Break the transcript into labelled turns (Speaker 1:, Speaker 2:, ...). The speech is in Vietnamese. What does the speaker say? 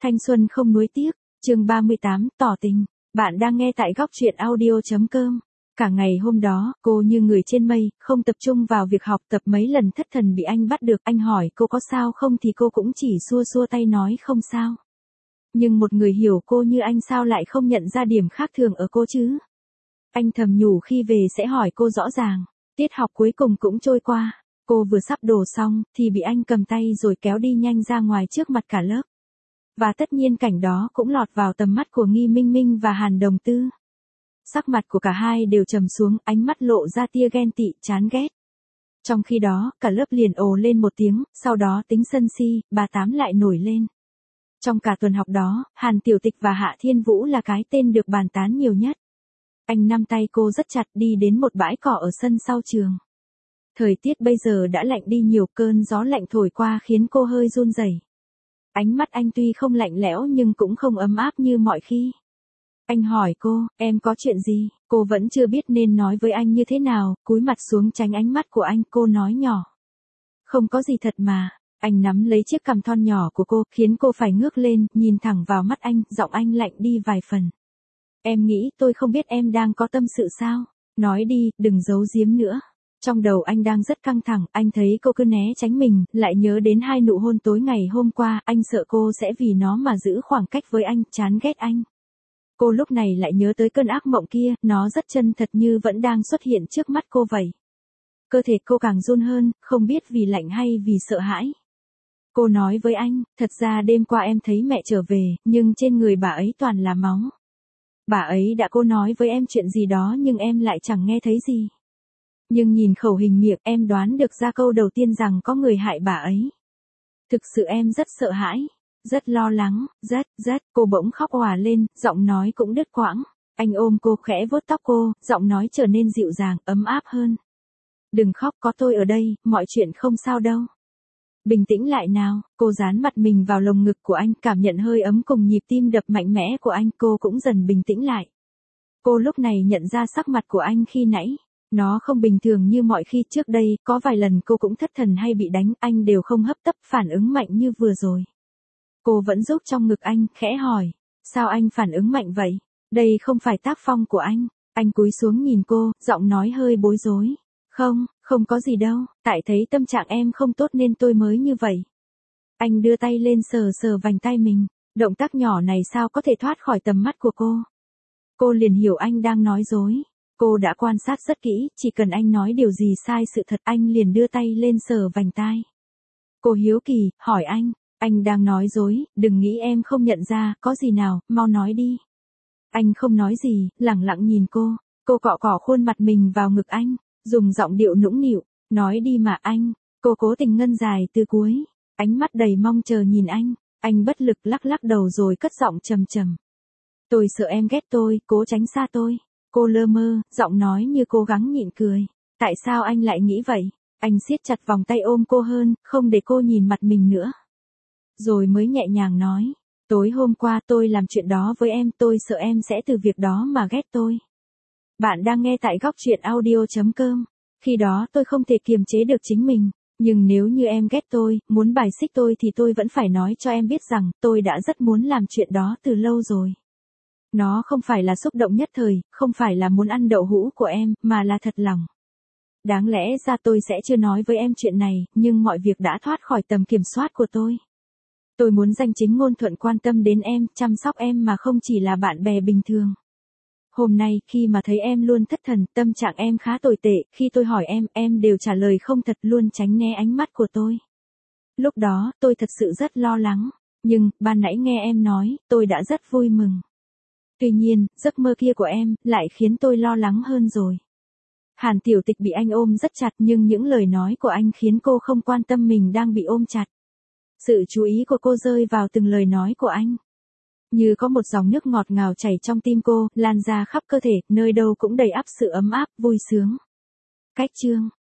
Speaker 1: Thanh xuân không nuối tiếc, chương 38, tỏ tình. Bạn đang nghe tại góc truyện audio.com. Cả ngày hôm đó, cô như người trên mây, không tập trung vào việc học tập, mấy lần thất thần bị anh bắt được. Anh hỏi cô có sao không thì cô cũng chỉ xua xua tay nói không sao. Nhưng một người hiểu cô như anh sao lại không nhận ra điểm khác thường ở cô chứ? Anh thầm nhủ khi về sẽ hỏi cô rõ ràng. Tiết học cuối cùng cũng trôi qua. Cô vừa sắp đổ xong, thì bị anh cầm tay rồi kéo đi nhanh ra ngoài trước mặt cả lớp. Và tất nhiên cảnh đó cũng lọt vào tầm mắt của Nghi Minh Minh và Hàn Đồng Tư. Sắc mặt của cả hai đều trầm xuống, ánh mắt lộ ra tia ghen tị, chán ghét. Trong khi đó, cả lớp liền ồ lên một tiếng, sau đó tính sân si, bà Tám lại nổi lên. Trong cả tuần học đó, Hàn Tiểu Tịch và Hạ Thiên Vũ là cái tên được bàn tán nhiều nhất. Anh nắm tay cô rất chặt đi đến một bãi cỏ ở sân sau trường. Thời tiết bây giờ đã lạnh đi nhiều, cơn gió lạnh thổi qua khiến cô hơi run rẩy. Ánh mắt anh tuy không lạnh lẽo nhưng cũng không ấm áp như mọi khi. Anh hỏi cô, em có chuyện gì? Cô vẫn chưa biết nên nói với anh như thế nào, cúi mặt xuống tránh ánh mắt của anh, cô nói nhỏ. Không có gì thật mà. Anh nắm lấy chiếc cằm thon nhỏ của cô, khiến cô phải ngước lên, nhìn thẳng vào mắt anh, giọng anh lạnh đi vài phần. Em nghĩ tôi không biết em đang có tâm sự sao? Nói đi, đừng giấu giếm nữa. Trong đầu anh đang rất căng thẳng, anh thấy cô cứ né tránh mình, lại nhớ đến 2 nụ hôn tối ngày hôm qua, anh sợ cô sẽ vì nó mà giữ khoảng cách với anh, chán ghét anh. Cô lúc này lại nhớ tới cơn ác mộng kia, nó rất chân thật như vẫn đang xuất hiện trước mắt cô vậy. Cơ thể cô càng run hơn, không biết vì lạnh hay vì sợ hãi. Cô nói với anh, thật ra đêm qua em thấy mẹ trở về, nhưng trên người bà ấy toàn là máu. Bà ấy đã cô nói với em chuyện gì đó nhưng em lại chẳng nghe thấy gì. Nhưng nhìn khẩu hình miệng em đoán được ra câu đầu tiên rằng có người hại bà ấy. Thực sự em rất sợ hãi, rất lo lắng, rất, cô bỗng khóc òa lên, giọng nói cũng đứt quãng. Anh ôm cô khẽ vuốt tóc cô, giọng nói trở nên dịu dàng, ấm áp hơn. Đừng khóc, có tôi ở đây, mọi chuyện không sao đâu. Bình tĩnh lại nào, cô dán mặt mình vào lồng ngực của anh, cảm nhận hơi ấm cùng nhịp tim đập mạnh mẽ của anh, cô cũng dần bình tĩnh lại. Cô lúc này nhận ra sắc mặt của anh khi nãy. Nó không bình thường như mọi khi trước đây, có vài lần cô cũng thất thần hay bị đánh, anh đều không hấp tấp phản ứng mạnh như vừa rồi. Cô vẫn rúc trong ngực anh, khẽ hỏi, sao anh phản ứng mạnh vậy? Đây không phải tác phong của anh. Anh cúi xuống nhìn cô, giọng nói hơi bối rối. Không có gì đâu, tại thấy tâm trạng em không tốt nên tôi mới như vậy. Anh đưa tay lên sờ sờ vành tay mình, động tác nhỏ này sao có thể thoát khỏi tầm mắt của cô. Cô liền hiểu anh đang nói dối. Cô đã quan sát rất kỹ, chỉ cần anh nói điều gì sai sự thật anh liền đưa tay lên sờ vành tai. Cô hiếu kỳ, hỏi anh đang nói dối, đừng nghĩ em không nhận ra, có gì nào, mau nói đi. Anh không nói gì, lẳng lặng nhìn cô cọ cọ khuôn mặt mình vào ngực anh, dùng giọng điệu nũng nịu, nói đi mà anh. Cô cố tình ngân dài từ cuối, ánh mắt đầy mong chờ nhìn anh bất lực lắc lắc đầu rồi cất giọng trầm trầm. Tôi sợ em ghét tôi, cố tránh xa tôi. Cô lơ mơ, giọng nói như cố gắng nhịn cười. Tại sao anh lại nghĩ vậy? Anh siết chặt vòng tay ôm cô hơn, không để cô nhìn mặt mình nữa. Rồi mới nhẹ nhàng nói, tối hôm qua tôi làm chuyện đó với em, tôi sợ em sẽ từ việc đó mà ghét tôi. Bạn đang nghe tại góc truyện audio.com. Khi đó tôi không thể kiềm chế được chính mình. Nhưng nếu như em ghét tôi, muốn bài xích tôi thì tôi vẫn phải nói cho em biết rằng tôi đã rất muốn làm chuyện đó từ lâu rồi. Nó không phải là xúc động nhất thời, không phải là muốn ăn đậu hũ của em, mà là thật lòng. Đáng lẽ ra tôi sẽ chưa nói với em chuyện này, nhưng mọi việc đã thoát khỏi tầm kiểm soát của tôi. Tôi muốn danh chính ngôn thuận quan tâm đến em, chăm sóc em mà không chỉ là bạn bè bình thường. Hôm nay, khi mà thấy em luôn thất thần, tâm trạng em khá tồi tệ, khi tôi hỏi em đều trả lời không thật, luôn tránh né ánh mắt của tôi. Lúc đó, tôi thật sự rất lo lắng, nhưng, ban nãy nghe em nói, tôi đã rất vui mừng. Tuy nhiên, giấc mơ kia của em, lại khiến tôi lo lắng hơn rồi. Hàn Tiểu Tịch bị anh ôm rất chặt nhưng những lời nói của anh khiến cô không quan tâm mình đang bị ôm chặt. Sự chú ý của cô rơi vào từng lời nói của anh. Như có một dòng nước ngọt ngào chảy trong tim cô, lan ra khắp cơ thể, nơi đâu cũng đầy ắp sự ấm áp, vui sướng. Cách chương